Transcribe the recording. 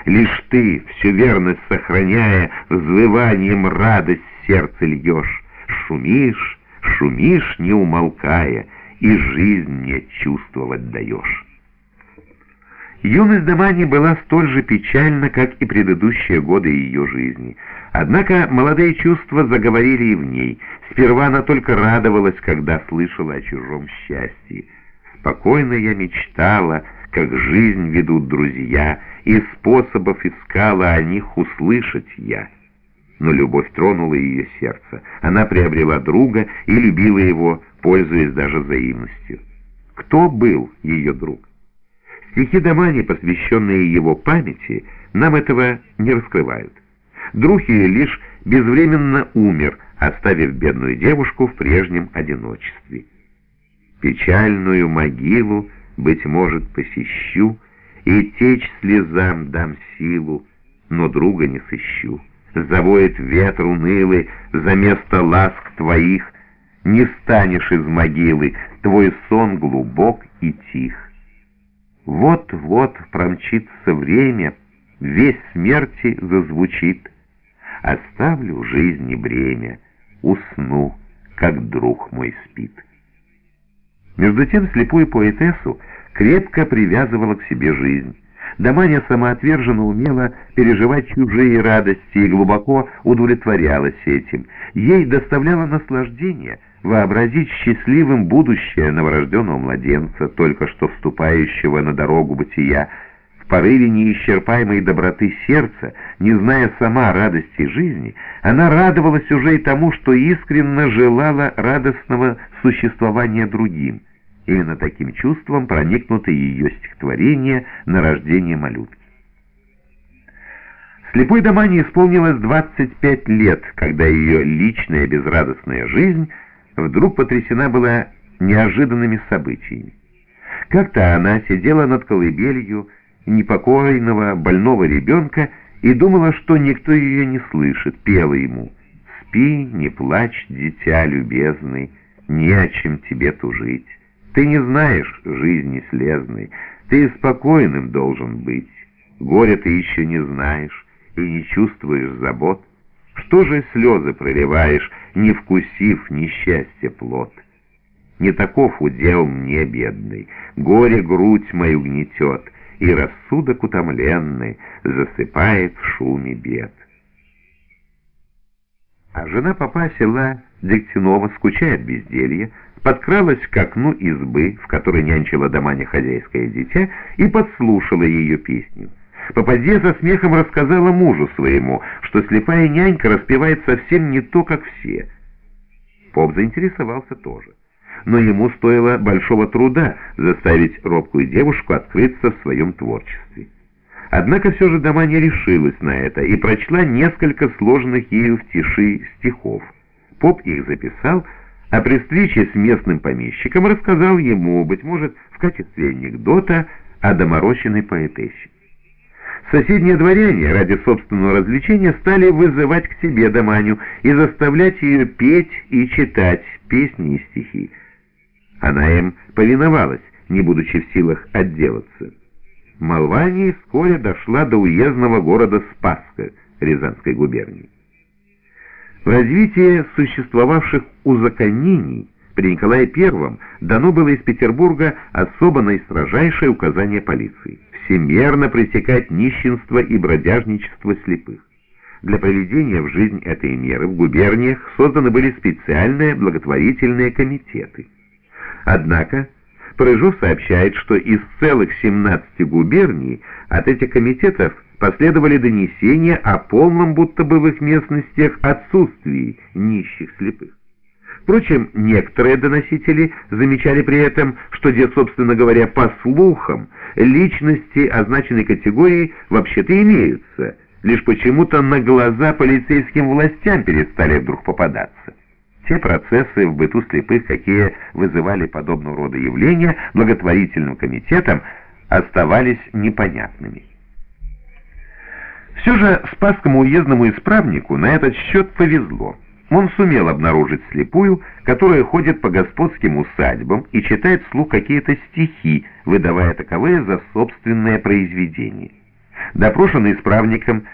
Лишь ты, всю верность сохраняя, взвыванием радость в сердце льешь. Шумишь, шумишь, не умолкая, и жизнь мне чувствовать даешь. Юность Дамани была столь же печальна, как и предыдущие годы ее жизни. Однако молодые чувства заговорили и в ней. Сперва она только радовалась, когда слышала о чужом счастье. Спокойно я мечтала, как жизнь ведут друзья, и способов искала о них услышать я. Но любовь тронула ее сердце. Она приобрела друга и любила его, пользуясь даже взаимностью. Кто был ее друг? Стихи Дамани, посвященные его памяти, нам этого не раскрывают. Друг ее лишь безвременно умер, оставив бедную девушку в прежнем одиночестве. Печальную могилу, быть может, посещу, и течь слезам дам силу, но друга не сыщу. Завоет ветер унылый за место ласк твоих, не станешь из могилы, твой сон глубок и тих. Вот-вот промчится время, весть смерти зазвучит. Оставлю жизни бремя, усну, как друг мой спит. Между тем слепую поэтессу крепко привязывала к себе жизнь. Даманя самоотверженно умела переживать чужие радости и глубоко удовлетворялась этим. Ей доставляло наслаждение вообразить счастливым будущее новорожденного младенца, только что вступающего на дорогу бытия. В порыве неисчерпаемой доброты сердца, не зная сама радости жизни, она радовалась уже и тому, что искренне желала радостного существования другим. Именно таким чувством проникнуто ее стихотворение «На рождение малютки». Слепой Дамане исполнилось 25 лет, когда ее личная безрадостная жизнь вдруг потрясена была неожиданными событиями. Как-то она сидела над колыбелью непокойного больного ребенка и думала, что никто ее не слышит, пела ему: «Спи, не плачь, дитя любезный, не о чем тебе тужить. Ты не знаешь жизни слезной, ты спокойным должен быть. Горя ты еще не знаешь и не чувствуешь забот. Что же слезы проливаешь, не вкусив несчастья плод? Не таков удел мне, бедный, горе грудь мою гнетет, и рассудок утомленный засыпает в шуме бед». А жена попа села Дегтянова, скучая от безделья, подкралась к окну избы, в которой нянчила Даманя хозяйское дитя, и подслушала ее песню. Попадья со смехом рассказала мужу своему, что слепая нянька распевает совсем не то, как все. Поп заинтересовался тоже, но ему стоило большого труда заставить робкую девушку открыться в своем творчестве. Однако все же Даманя решилась на это и прочла несколько сложенных ею в тиши стихов. Поп их записал, а при встрече с местным помещиком рассказал ему, быть может, в качестве анекдота о доморощенной поэтессе. Соседние дворяне ради собственного развлечения стали вызывать к себе Даманю и заставлять ее петь и читать песни и стихи. Она им повиновалась, не будучи в силах отделаться. Молва о ней вскоре дошла до уездного города Спасска Рязанской губернии. В развитии существовавших узаконений при Николае I дано было из Петербурга особо строжайшее указание полиции — всемерно пресекать нищенство и бродяжничество слепых. Для проведения в жизнь этой меры в губерниях созданы были специальные благотворительные комитеты. Однако Прыжов сообщает, что из целых 17 губерний от этих комитетов последовали донесения о полном, будто бы в их местностях, отсутствии нищих слепых. Впрочем, некоторые доносители замечали при этом, что, собственно говоря, по слухам, личности означенной категории вообще-то имеются, лишь почему-то на глаза полицейским властям перестали вдруг попадаться. Те процессы в быту слепых, какие вызывали подобного рода явления, благотворительным комитетам оставались непонятными. Все же Спасскому уездному исправнику на этот счет повезло. Он сумел обнаружить слепую, которая ходит по господским усадьбам и читает вслух какие-то стихи, выдавая таковые за собственное произведение. Допрошенный исправником